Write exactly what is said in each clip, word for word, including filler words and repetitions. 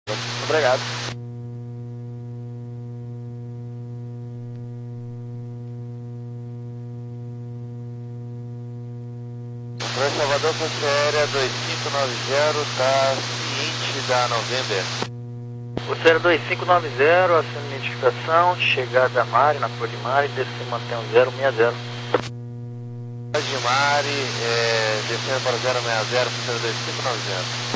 Obrigado. Para Salvador, Força Aérea dois cinco nove zero, tá ciente da November. Força Aérea dois cinco nove zero, assinando identificação, chegada a Mari, na Cor de Mari, descendo mantém zero seis zero. De Mari, é, descendo para zero seis zero, Força Aérea dois cinco nove zero.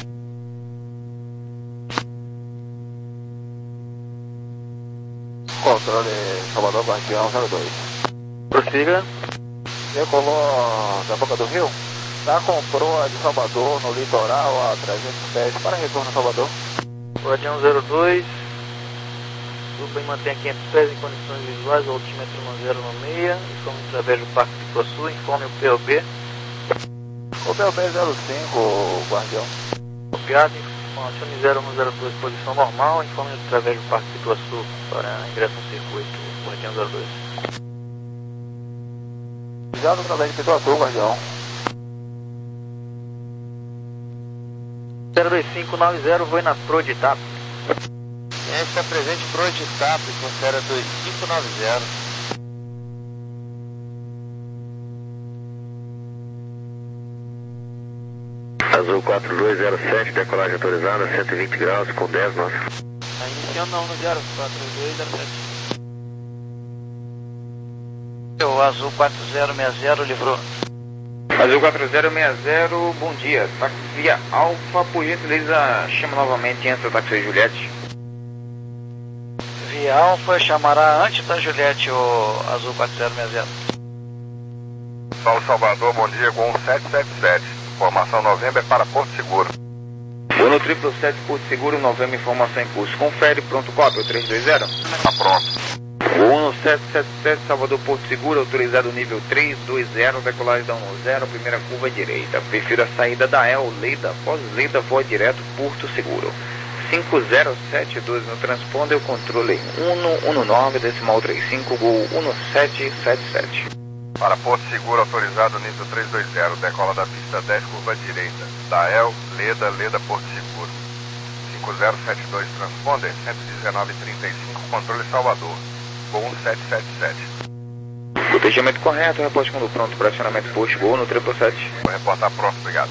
Controle Salvador, Guardião zero dois. Prossiga. Decolou da Boca do Rio, já comprou a de Salvador no litoral a trezentos pés para retorno a Salvador. Guardião zero dois, suba e mantém quinhentos pés em condições visuais, altímetro no zero seis, informe através do Parque de Iguaçu, informe o P O B. O P O B zero cinco, Guardião. Copiado, informacione zero um zero dois, posição normal, informe através do Parque de Iguaçu para ingresso no circuito, Guardião zero dois. Já através de Pituatu, Guardião. zero dois cinco nove zero, vou na Pro de TAP. Quem está presente Pro de TAP, Força Aérea dois cinco nove zero. Azul quatro dois zero sete, decolagem autorizada, cento e vinte graus, com dez nós. Está iniciando não no zero quatro dois zero sete. O Azul quatro zero seis zero livrou. Azul quatro zero seis zero, bom dia. Táxi Alfa, por gentileza, chama novamente antes do táxi Juliette. Via Alfa chamará antes da Juliette o Azul quatro zero seis zero. Paulo Salvador, bom dia, com sete sete sete. Informação November para Porto Seguro. Vou no triplo sete Porto Seguro, Novembro, informação em curso. Confere, pronto, cópia, três dois zero. Tá pronto. Vou no sete sete sete, Salvador, Porto Seguro, autorizado nível três dois zero, decolagem da um zero, primeira curva direita. Prefiro a saída da El Leida, após Leida, voa direto, Porto Seguro. cinco zero sete dois no transponder, eu controle um um nove, decimal trinta e cinco, gol um sete sete sete. Para Porto Seguro, autorizado nível três dois zero, decola da pista dez, curva direita. Dael, Leda, Leda, Porto Seguro. cinco zero sete dois, transponder, cento e dezenove trinta e cinco, controle Salvador. Gol um sete sete sete. Protegimento correto, reporte quando pronto para acionamento posto, gol no triplo sete. Vou reportar pronto, obrigado.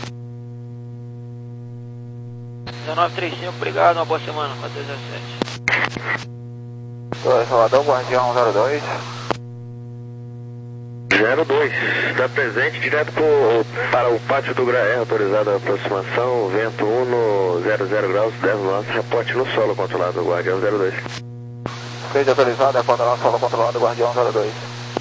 dezenove trinta e cinco, obrigado, uma boa semana, quatro zero sete. dois, Salvador, Guardião zero dois. zero dois, está presente direto pro, para o pátio do Graé, autorizada a aproximação, vento um no zero zero graus, dez nós, reporte no solo controlado, Guardião zero dois. Fez autorizado, é controlar solo controlado, Guardião zero dois.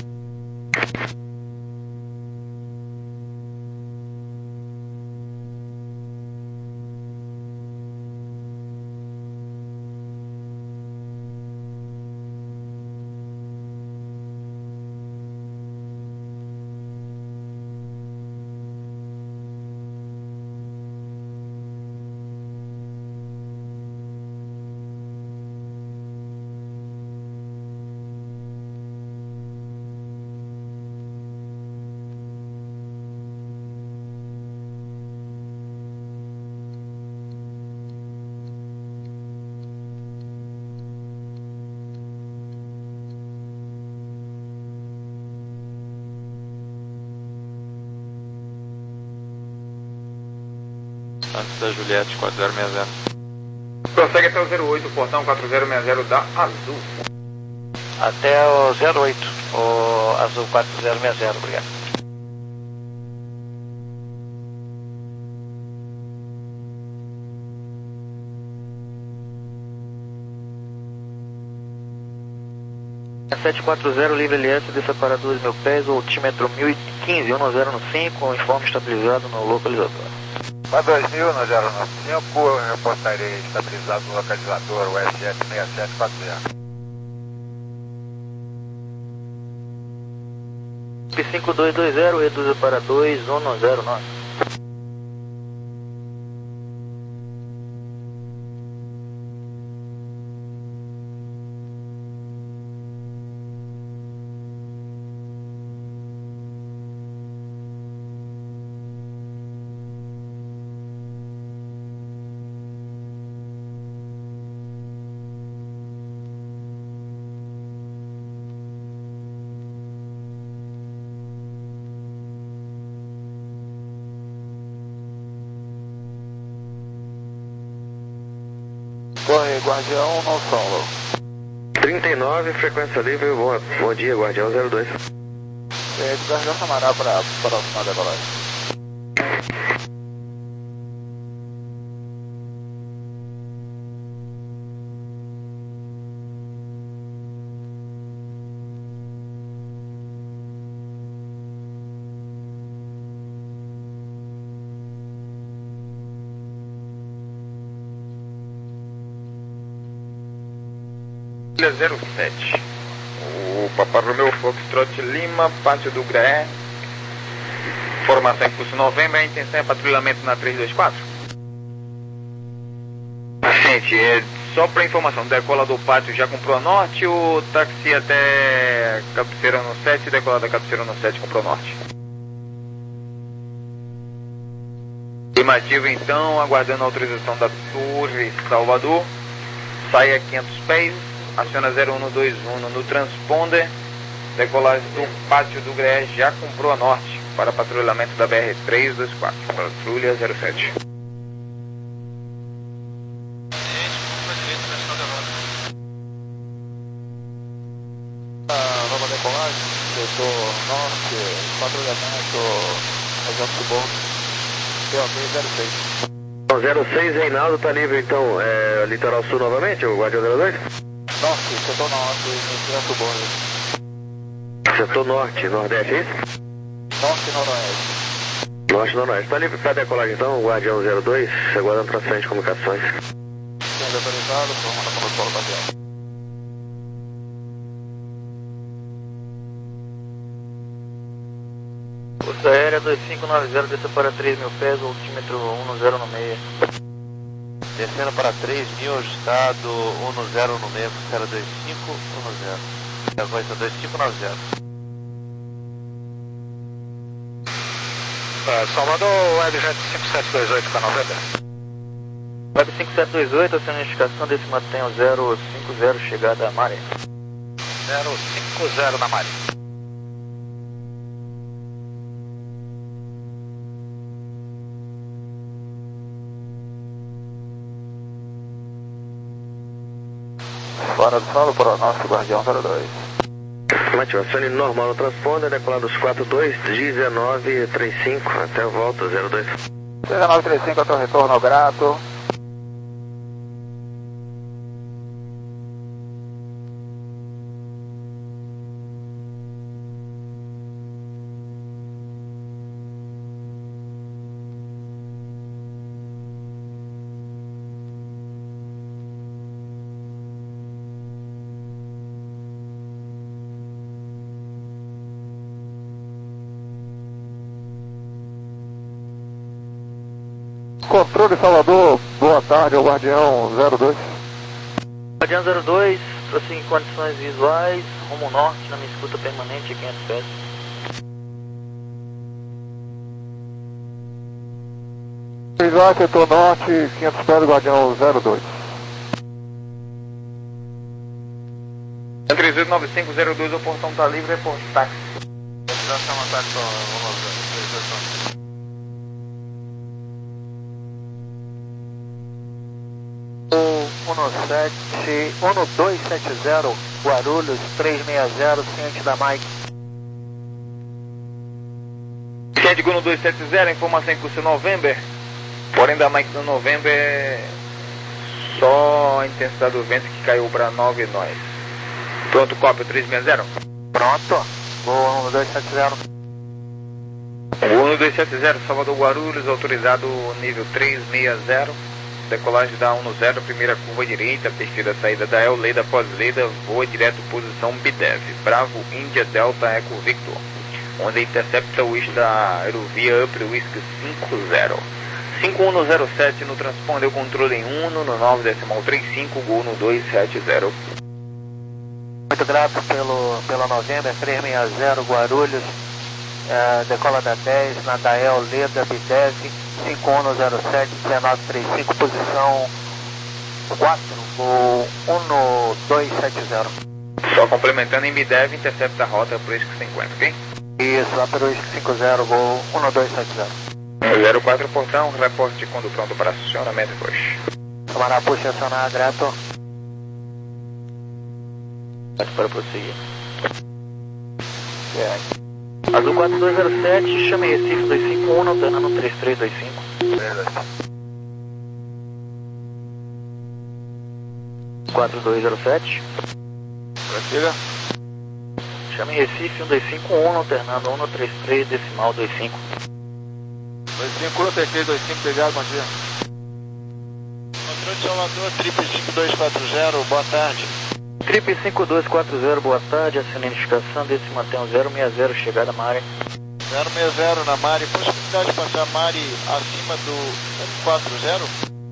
Antes da Juliette, quatro zero seis zero. Prossegue até o zero oito, portão quatro zero seis zero da Azul. Até o zero oito, o Azul quatro zero seis zero, obrigado. sete quatro zero, livre L S, desça para dois mil pés, o altímetro mil e quinze, um zero cinco, informe estabilizador no localizador. Para dois mil no zero cinco, reportarei estabilizado no localizador, o S S seis sete quatro zero. cinco dois dois zero, reduza para dois um zero nove. Corre, Guardião, no solo. trinta e nove, frequência livre, bom, bom dia, Guardião zero dois. É, de Guardião Samará para a próxima decolagem. zero sete. O Papa Romeu Foxtrot Lima, Pátio do Graé. Formação em curso novembro, a intenção é patrulhamento na trezentos e vinte e quatro. Gente, é, só para informação, decola do pátio já comprou a norte, o táxi até cabeceira no sete, decola da cabeceira no sete comprou norte. Estimativa então, aguardando a autorização da Torre Salvador, sai a quinhentos pés. Aciona zero um dois um no transponder. Decolagem do Pátio do Graé já comprou a norte para patrulhamento da B R trezentos e vinte e quatro. Patrulha zero sete. Ah, nova decolagem, setor norte, patrulhamento, região do suborno, P O B zero seis. zero seis, Reinaldo, tá livre então, é, litoral sul novamente, o Guardião zero dois? Norte, setor norte, região do suborno. Setor norte, nordeste, é isso? Norte e noroeste. Norte, noroeste. Tá livre para decolagem então, o Guardião zero dois, aguardando transferência de comunicações. Sendo autorizado, forma da protocolo Guardião. Força Aérea dois cinco nove zero, desça para três mil pés, altímetro um zero no meio. Descendo para três mil, ajustado um zero no meio, zero dois cinco um zero. Agora dois cinco nove zero. Uh, Salvador, Web Jet cinco sete dois oito, canal Weber. Web cinco sete dois oito, aciona a indicação desse mantém o zero cinco zero, chegada a Maré. zero cinco zero na Maré. Fora do solo para o nosso Guardião zero dois. Ativação normal no transponder, decolado dos quatro dois, dezenove trinta e cinco, até a volta zero dois. dezenove trinta e cinco, até o retorno grato. Controle Salvador, boa tarde, ao Guardião zero dois. Guardião zero dois, prossiga em condições visuais, rumo norte, na minha escuta permanente, quinhentos pés. Visual, setor norte, quinhentos pés, Guardião zero dois. três oito nove cinco zero dois, o portão tá livre, é por táxi. um sete, um dois sete zero, Guarulhos três seis zero, ciente da Mike. Ciente do um dois sete zero, informação em curso November. Porém da Mike no November é só a intensidade do vento que caiu para nove nós. Pronto, cópia três seis zero. Pronto, boa, um dois sete zero. um dois sete zero, Salvador Guarulhos, autorizado nível três seis zero. Decolagem da um zero, primeira curva direita, perfil da saída da El, Leda pós-Leda, voa direto posição B D E V, Bravo, Índia, Delta, Eco, Victor, onde intercepta o eixo da aerovia Upper Whisky cinco zero. cinco um zero sete no transponder, o controle em um, no nove decimal trinta e cinco, gol no dois sete zero. Muito grato pelo, pela Novembro, três seis zero, Guarulhos, é, decola da dez, na Dael, Leda, B D E V, cinco um zero sete, dezenove trinta e cinco, posição quatro, o um dois sete zero. Só complementando em B D E V, intercepta a rota por isso que cinquenta, ok? Isso, lá pelo cinco zero, gol um dois sete zero. zero quatro portão, reporte de quando pronto para acionamento e push. Camarada, puxa acionar, grato. Para prosseguir. É. Azul quatro dois zero sete, chame Recife dois cinco um, alternando três três dois cinco. quatro dois zero sete. Prossiga. Chame Recife um dois cinco um, alternando um três três decimal dois cinco. dois cinco um, três três dois cinco, obrigado, bom dia. Controle de Salvador, Trip cinco dois quatro zero, boa tarde. Trip cinco dois quatro zero, boa tarde, assina a identificação, desse mantém zero seis zero, chegada Mari. zero seis zero na Mari, possibilidade de passar Mari acima do um quatro zero?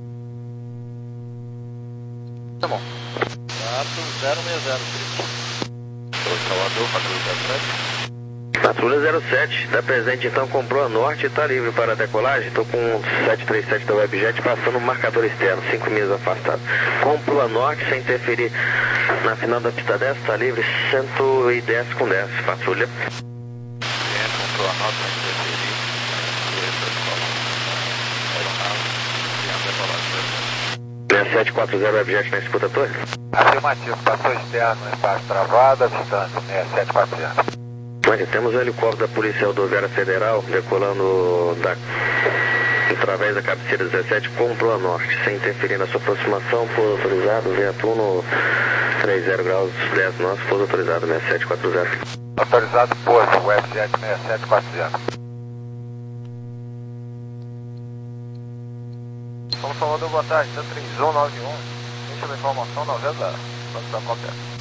Tá bom. Gato, zero seis zero, Trip. Salvador, patrulha zero sete. Patrulha zero sete, está presente então, comprou a norte e está livre para a decolagem. Estou com sete três sete da Webjet passando o marcador externo, cinco milhas afastado. Comprou a norte sem interferir na final da pista dez, está livre cento e dez com dez, patrulha. É, comprou a norte sem interferir. seis sete quatro zero Webjet na disputa torre. Afirmativo, passou externo, espaço travado, distância seis sete quatro zero. Olha, temos um helicóptero da Polícia Rodoviária Federal decolando da, através da cabeceira dezessete, comprou a norte, sem interferir na sua aproximação, pouso autorizado, vento um três zero graus, dez nós, pouso autorizado, seis sete quatro zero. Autorizado, pouso, Webjet seis sete quatro zero. Vamos Salvador, boa tarde, tá três um nove um, deixa eu ver informação, noventa, quanto acontece.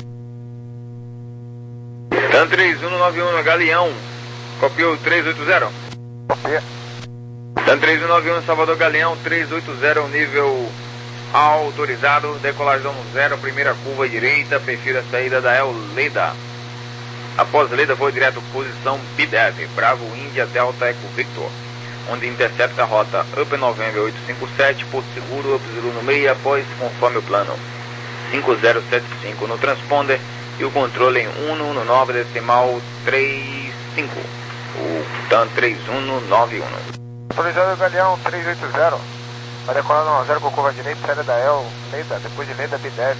TAN três um nove um, Galeão, copiou três oito zero. Copia. TAN três um nove um, Salvador Galeão, três oito zero, nível autorizado, decolagem zero, primeira curva direita, perfil a saída da El Leda. Após Leda, voo direto, posição B dez, Bravo Índia Delta Eco Victor, onde intercepta a rota Up November oito cinco sete, Porto Seguro, Up Zulu no meio, após conforme o plano cinco zero sete cinco no transponder. E o controle em um um nove decimal três cinco. O TAN três um nove um. Autorizado Galeão três oito zero. Vai decolar no zero com curva direita, saída da El, Leda, depois de Leda B dez.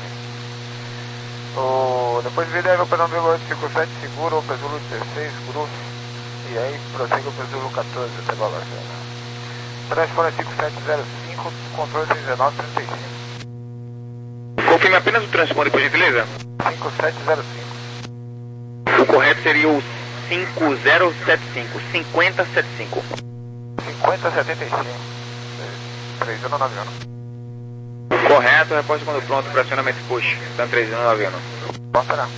O, depois de B dez, o Pernambuco oito cinco sete, seguro, o Pesulo dezesseis, grupo. E aí prossegue o Pesulo quatorze, até Bala. Transponder cinco sete zero cinco, controle dezenove trinta e cinco. Confirme apenas o transponder, por gentileza. cinco sete zero cinco. O correto seria o cinco zero sete cinco, cinquenta setenta e cinco. cinquenta setenta e cinco. três um nove um. Correto, repórter quando pronto, fracionamento push. TAN três um nove um. Pode esperar.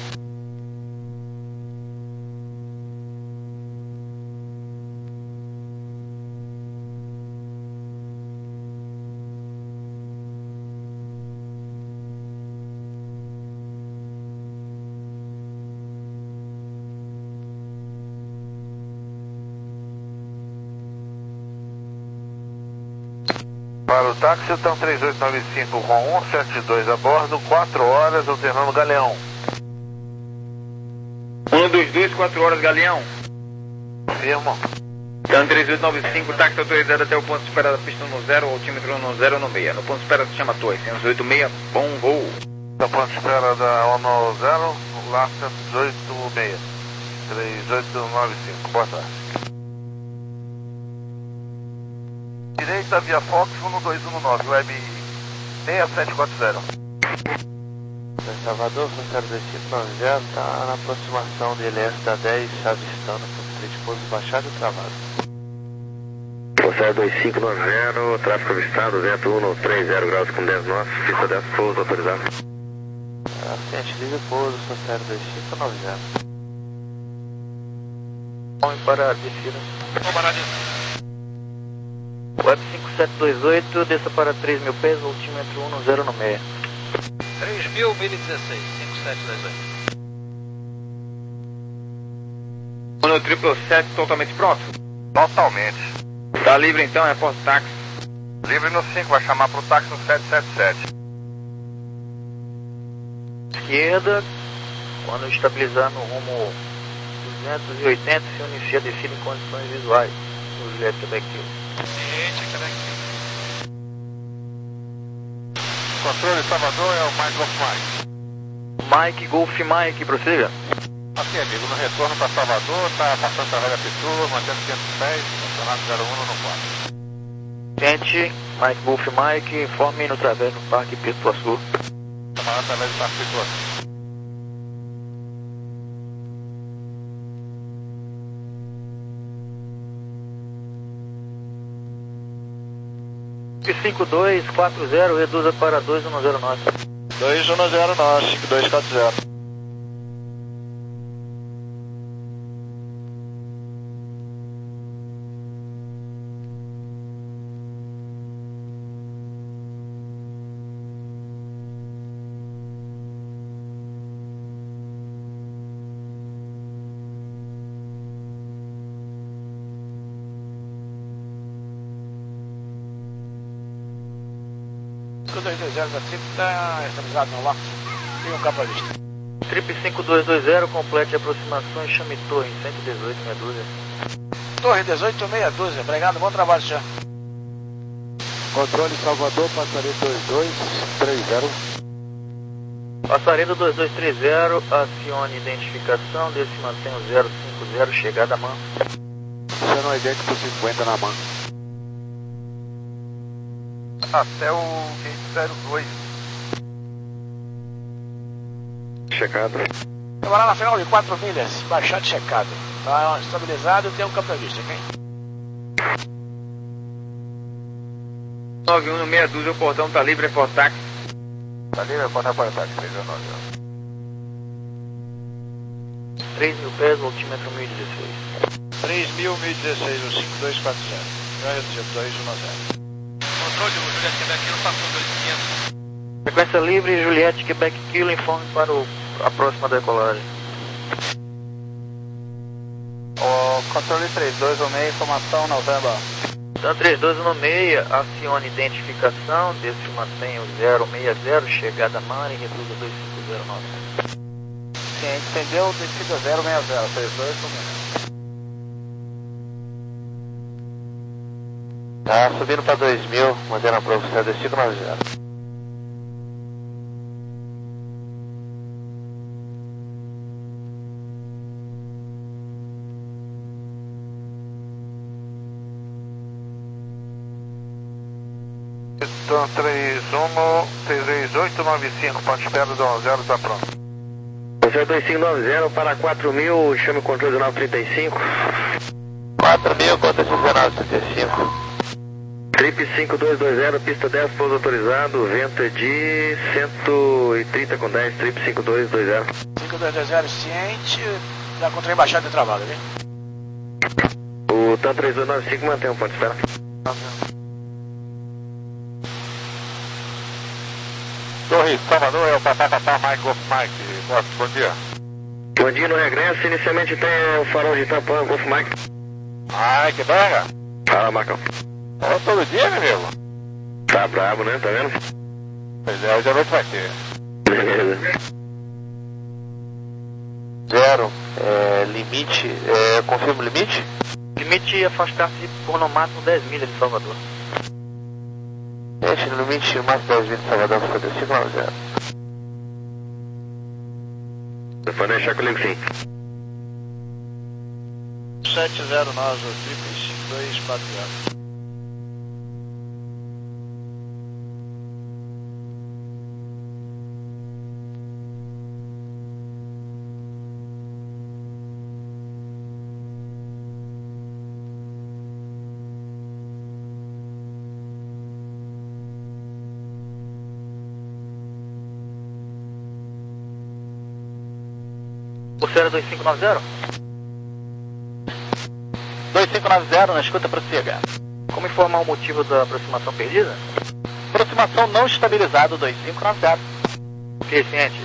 Para o táxi, TAN três oito nove cinco com um sete dois a bordo, quatro horas, alternando Galeão. um dos dois, quatro horas, Galeão. Firmo. TAN três oito nove cinco, táxi autorizado até o ponto de espera da pista no zero, altímetro no zero no meia. No ponto de espera se chama Torre, cento e oito seis, bom voo. No ponto de espera da ONU zero, lá cento e oito seis. três oito nove cinco, boa tarde. Direita via Fox um dois um nove, web seis sete quatro zero. Salvador, Funcionário dois cinco nove zero, está na aproximação de L S da dez, avistando com de pouso baixado e travado. Funcionário dois cinco nove zero, tráfego avistado, vento um três zero graus com dez nós, pista dez, pouso autorizado. Assistente livre, pouso, Funcionário dois cinco nove zero. Vamos para a descida. Vamos parar de... Web cinco sete dois oito, desça para três mil pés, altímetro um zero no meio. três mil, mil e dezesseis, cinco sete dois oito. No triplo sete, totalmente pronto? Totalmente. Tá livre então, repórter táxi. Livre no cinco, vai chamar pro táxi no sete sete sete. Esquerda, quando estabilizar no rumo duzentos e oitenta, se inicia a descida em condições visuais. O Juliette Quebec. Controle Salvador, é o Mike Golf Mike. Mike, Golf Mike, prossiga. Ok, amigo, no retorno para Salvador, tá passando para a Velha Pitu, mantendo quinhentos pés, estacionado zero um no quatro. Gente, Mike, Golf Mike, informe no través no Parque Pituaçu. Chamado através do Parque Pituaçu. cinco dois quatro zero, reduza para dois um zero nove. dois um zero nove, cinco dois quatro zero. cinco dois dois zero da Trip está estabilizado no lock. Tem um capa vista. Trip cinco dois dois zero, complete aproximação e chame torre cento e dezoito, meia dúzia. Torre dezoito, meia dúzia. Obrigado, bom trabalho, senhor. Controle Salvador, passaria dois dois três zero. Passaredo dois dois três zero, acione identificação, desse mantém o zero cinco zero, chegada a mão. Sendo um idêntico cinquenta na mão. Até o zero dois. Checado. Agora na final de quatro milhas, baixado e checado. Tá estabilizado e tem um campo vista, ok? nove um no meia dúzia, o portão tá livre, é por táxi. Tá livre, pode apontar, três um nove. três mil pés, voltímetro mil e dezesseis. três mil, mil e dezesseis, o cinco dois quatro zero. Já reduziu, dois um zero. Controle, o Juliette Quebec Kilo passou dois mil e quinhentos. Frequência livre, Juliette Quebec Kilo, informe para o, a próxima decolagem. O controle três dois um seis, informação November. Então três dois um seis, acione identificação, desse mantém o zero seis zero, chegada a Mari, reduza dois cinco zero nove. Sim, a gente entendeu, descida zero seis zero, três dois um seis. Tá subindo para dois mil, mantendo a prova oficial de cinco nove zero. Então três um, três três oito nove cinco, ponto de espera do um zero, tá pronto. Você dois cinco nove zero para quatro mil, chame o controle nove trinta e cinco. quatro mil, conta dezenove trinta e cinco. Trip cinco dois dois zero, pista dez, pouso autorizado, vento é de cento e trinta com dez, trip cinco dois dois zero. cinco dois dois zero, ciente, já com trem baixado e travado, viu? O TAM três dois nove cinco mantém um ponto de espera. Torre Salvador, é o Papá Papá Mike Golf Mike. Bom, bom dia. Bom dia, no regresso, inicialmente tem o farol de tampão, Golf Mike. Ai, que brega. Fala, Marcão. Fala todo dia, meu amigo. Tá brabo, né? Tá vendo? Pois é, hoje à noite vai ter. Beleza. Zero, é, limite, é, confirma o limite? Limite afastar-se por no máximo dez milhas de Salvador. Gente, no limite mais dez mil de Salvador, foi de cinco nove zero. Pode deixar comigo sim. sete zero nove, triple cinco dois quatro zero. Pulseira dois cinco nove zero? dois cinco nove zero, na escuta, prossiga. Como informar o motivo da aproximação perdida? Aproximação não estabilizado, dois cinco nove zero. Ok, ciente.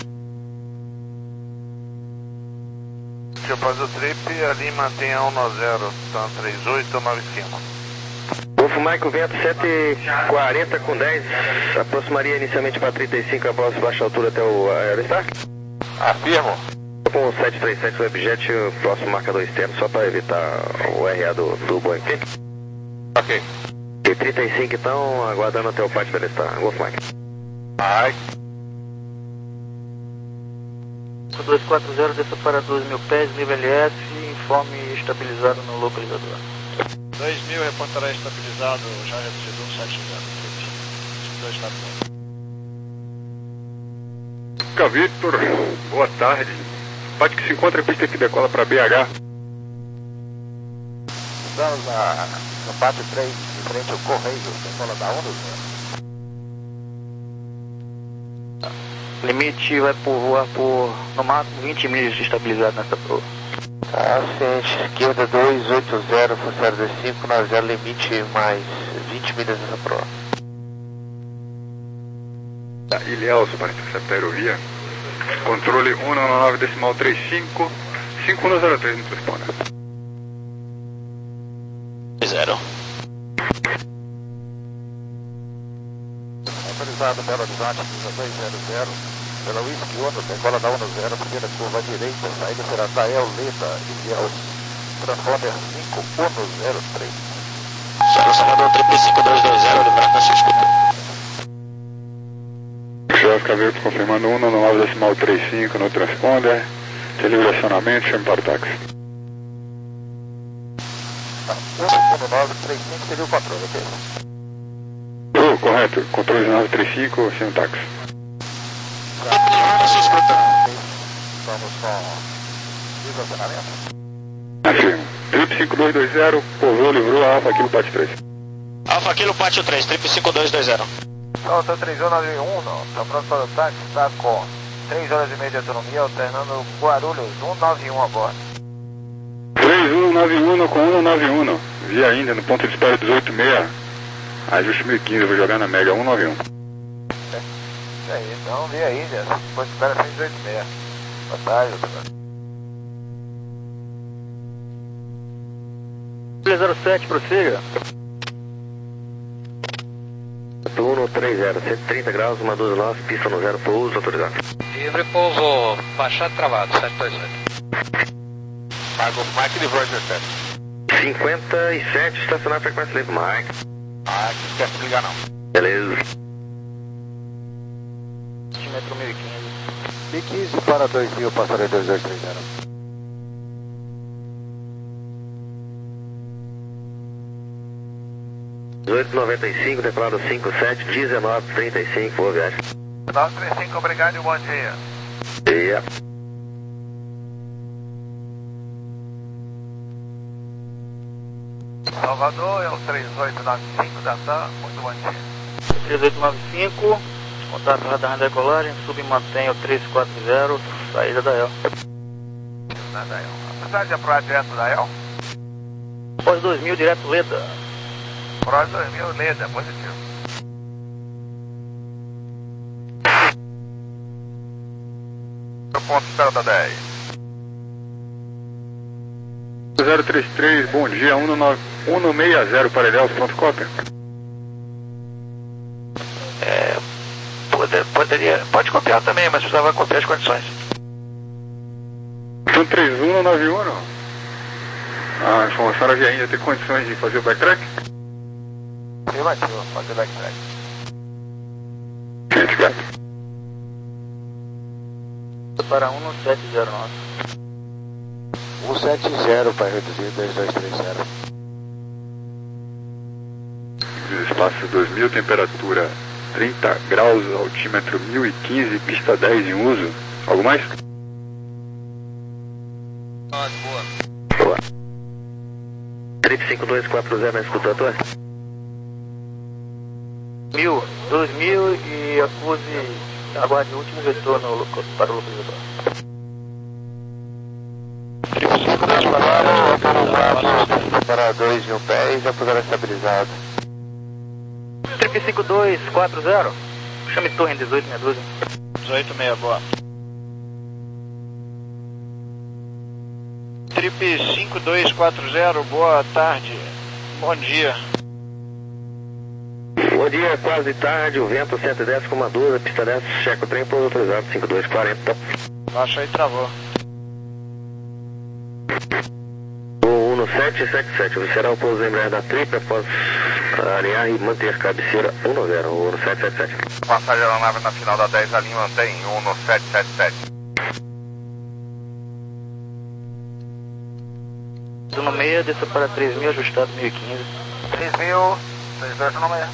Deixa eu fazer o trip ali mantenha um nove zero, então três oito nove cinco. Golf Mike, vento sete e quarenta com dez, aproximaria inicialmente para trinta e cinco após baixa altura até o Aerostar. Afirmo. Com o sete três sete Webjet, o próximo marcador externo, só para evitar o R A do, do Boeing. Ok. E trinta e cinco então, aguardando até o pátio da Aerostar. Golf Mike. Ai. cinco dois quatro zero, desça para dois mil pés, nível L S, informe estabilizado no localizador. dois mil reportará estabilizado, já reduzido um sete zero. cinco dois quatro zero. Fica Victor, boa tarde. Pode que se encontra a pista que decola para B H. Estamos na, no pátio três, em frente ao Correio, decola da um zero. Limite vai por voar por no máximo vinte milhas estabilizado nessa proa. Tá, ciente, esquerda dois oito zero, zero dois cinco, nove zero, limite mais vinte milhas nessa proa. Tá, Ilhéus para interceptar a aerovia. Controle um nove nove decimal trinta e cinco, cinco um zero três, nos responda. Zero. Autorizado Belo Horizonte, dois zero zero, pela Whisky Uno, decola da um zero, primeira curva à direita, saída será Dael Leda, Ilhéus, transponder cinco um zero três. Solo Salvador, triple cinco dois dois zero, liberado na sua escuta. Fica Victor confirmando um nove nove decimal trinta e cinco no transponder, desliga o acionamento, chame para o táxi. um nove três cinco seria o controle, ok? Oh, correto, controle nove três cinco, sem o táxi. Na sua escuta. Vamos com estacionamento. Afirmo. Trip cinco dois dois zero, pousou, livrou a Alfa Kilo Pátio três. Alfa Kilo Pátio três, triple cinco dois dois zero. Alta três um nove um, está pronto para o táxi, está com três horas e meia de autonomia, alternando Guarulhos um nove um a bordo. três um nove um com um nove um, via ainda no ponto de espera dezoito seis, ajuste mil e quinze, vou jogar na Mega um nove um. Isso aí, então via aí, depois espera cento e dezoito seis. Boa tarde, doutor. zero sete, prossiga. Turno três zero, cento e trinta graus, uma doze nove, pista no zero, pouso autorizado. Livre pouso, baixado travado, sete dois oito. Pago Mike livrou dezessete. cinquenta e sete, estacionar frequência livre, Mike. Ah, não esquece de ligar não. Beleza. Metro mil e quinze. mil e quinze para dois mil, passarei dois dois três zero. dezoito noventa e cinco, declarado cinco sete, dezenove trinta e cinco, boa viagem. dezenove trinta e cinco, obrigado e bom dia. Yeah. Salvador é o três oito nove cinco da T A M, muito bom dia. três oito nove cinco, contato radar na decolagem, submantém o três quatro zero, saída da E L. Na Dael. Apesar de aprovar direto da E L? Pós dois mil, direto Leda. Pro dois mil, Leda, positivo. Ponto espera da dez. zero três três, bom dia, um nove um seis zero para Ilhéus, pronto, cópia. É, pode, poderia, pode copiar também, mas precisava copiar as condições. Então três um nove um, não? A informação havia ainda tem condições de fazer o backtrack? Afirmativo, fazer backtrack. Gente, gato. Para um sete zero nove. um sete zero para reduzir dois dois três zero. Espaço dois mil, temperatura trinta graus, altímetro mil e quinze, pista dez em uso. Algo mais? Ah, boa. Boa. Trip cinco dois quatro zero na escutatória. Mil, dois mil e acuse, aguarde o último retorno loco- para o localizador. Para dois mil pés, já poderá estabilizado. Trip cinco dois quatro zero, chame torre em dezoito meia dúzia. dezoito seis, boa. Trip cinco dois quatro zero, boa tarde. Bom dia. Bom dia, quase tarde, o vento cento e dez vírgula doze, pista dez, checa o trem, pouso autorizado, cinco dois quarenta. Baixa aí, travou. O um sete sete sete, será o pouso da Embraer da Trip após Alinhar e manter cabeceira um nove zero, um sete sete sete. Passagem da nave na final da dez, a linha mantém um sete sete sete. No meio, desça para três mil, ajustado mil e quinze. três mil, três dois no meio.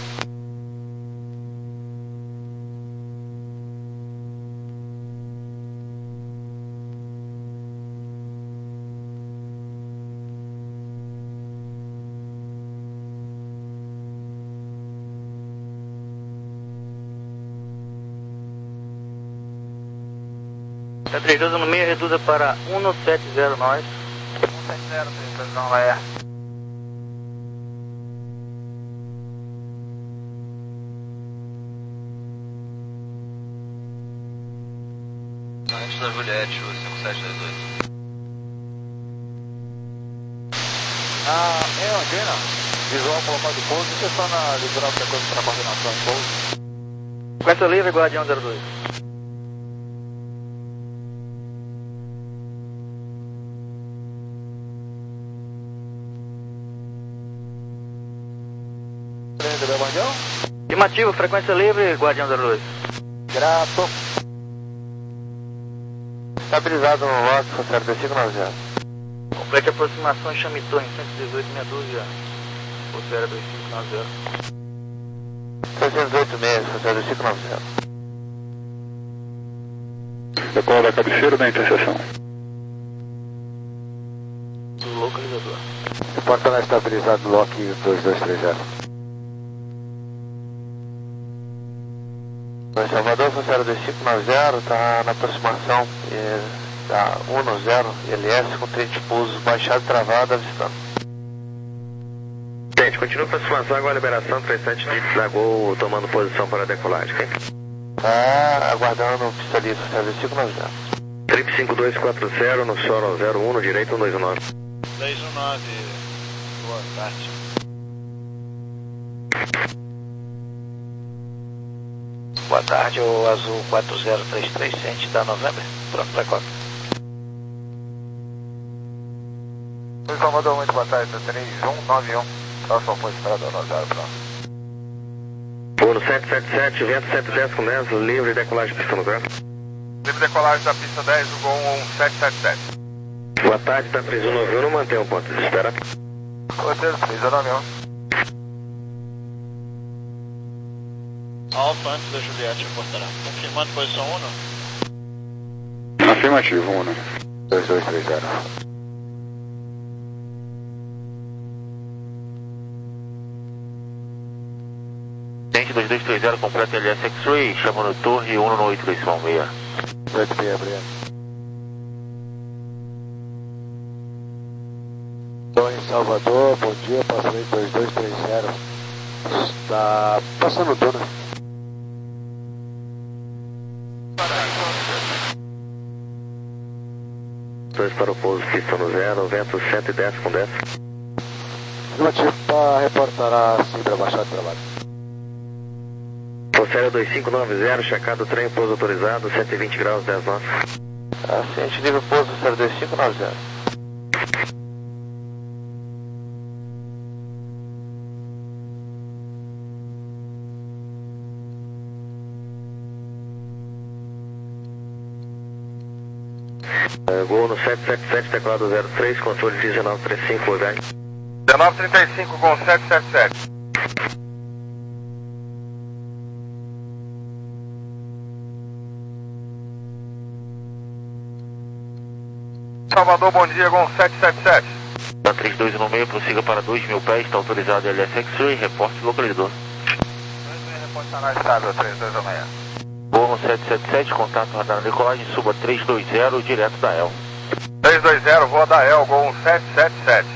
Tá três dois no meio, reduza para um sete zero nós. um sete zero, três dois não é. Antes da Juliette, o cinco sete dois dois. Ah, é, ok, não. Visual para o local de pouso, você está na litoral frequência para coordenação de pouso. Frequência livre, Guardião zero dois. Entendeu, Guardião? Afirmativo, frequência livre, Guardião zero dois. Grato. Estabilizado no lote, zero dois cinco nove zero. Complete aproximação em Chamitou em cento e dezoito, meia dúzia. Ou zero dois cinco nove zero. seiscentos e oito meses, zero dois cinco nove zero. Decola da cabeceira da interseção. Localizador. Reporta na estabilizado no lock dois dois três zero. Em Salvador, zero dois cinco nove zero, está na aproximação é, da um zero L S com trem de pouso baixado e travado, avistando. Gente, continua a aproximação, agora a liberação, três sete bits da Gol tomando posição para a decolagem, ok? Tá aguardando pista livre, zero dois cinco nove zero. Trip cinco dois quatro zero no solo zero um, no direito um dois nove. dois um nove, boa tarde. Boa tarde, o Azul quatro zero três três cento da Novembro. Pronto para cópia. Oi, Salvador, muito boa tarde, três um nove um. Próximo foi esperador nove zero, pronto. Uno sete sete sete, vento cento e dez com dez, livre decolagem pista no zero. Livre decolagem da pista dez, o Gol um sete sete sete. Boa tarde, tá três um nove um, não mantém o ponto de espera. Roteiro três um nove um. Alfa antes da Juliette reportará. Confirmando posição um, não? Afirmativo, um dois dois três zero. Tente dois dois três zero, completa L S X-Ray, chamando torre um no oito dois seis. oito seis, obrigado. Estou em Salvador, bom dia, passei dois dois três zero. Está passando tudo. dois para o pouso, pista no zero, vento cento e dez com dez. Afirmativo para reportará sim para baixar de trabalho. Procério dois cinco nove zero, checado trem, pouso autorizado, cento e vinte graus, dez nós. Ascente nível pouso, zero dois cinco nove zero. Gol no sete sete sete, teclado zero três, controle dezenove trinta e cinco, H. dezenove trinta e cinco com sete sete sete. Salvador, bom dia, com sete sete sete. Da três dois no meio, prossiga para dois mil pés, está autorizado L S X-Ray, reporte localizador. Reportará estável, três dois seis. Gol sete sete sete, contato radar na decolagem, suba três dois zero, direto da E L. três dois zero, voa da E L, Gol sete sete sete.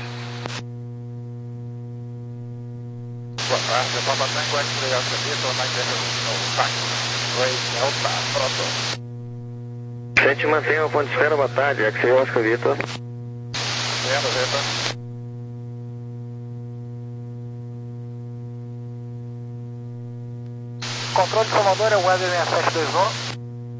Boa tarde, é para bater em Guarda Legal Serviço, ou na internet no Delta, pronto. Sete, mantenha o ponto de espera, boa tarde, é que você Oscar Vitor. Vendo, Vitor. Controle de Salvador é o Weather seis sete dois um.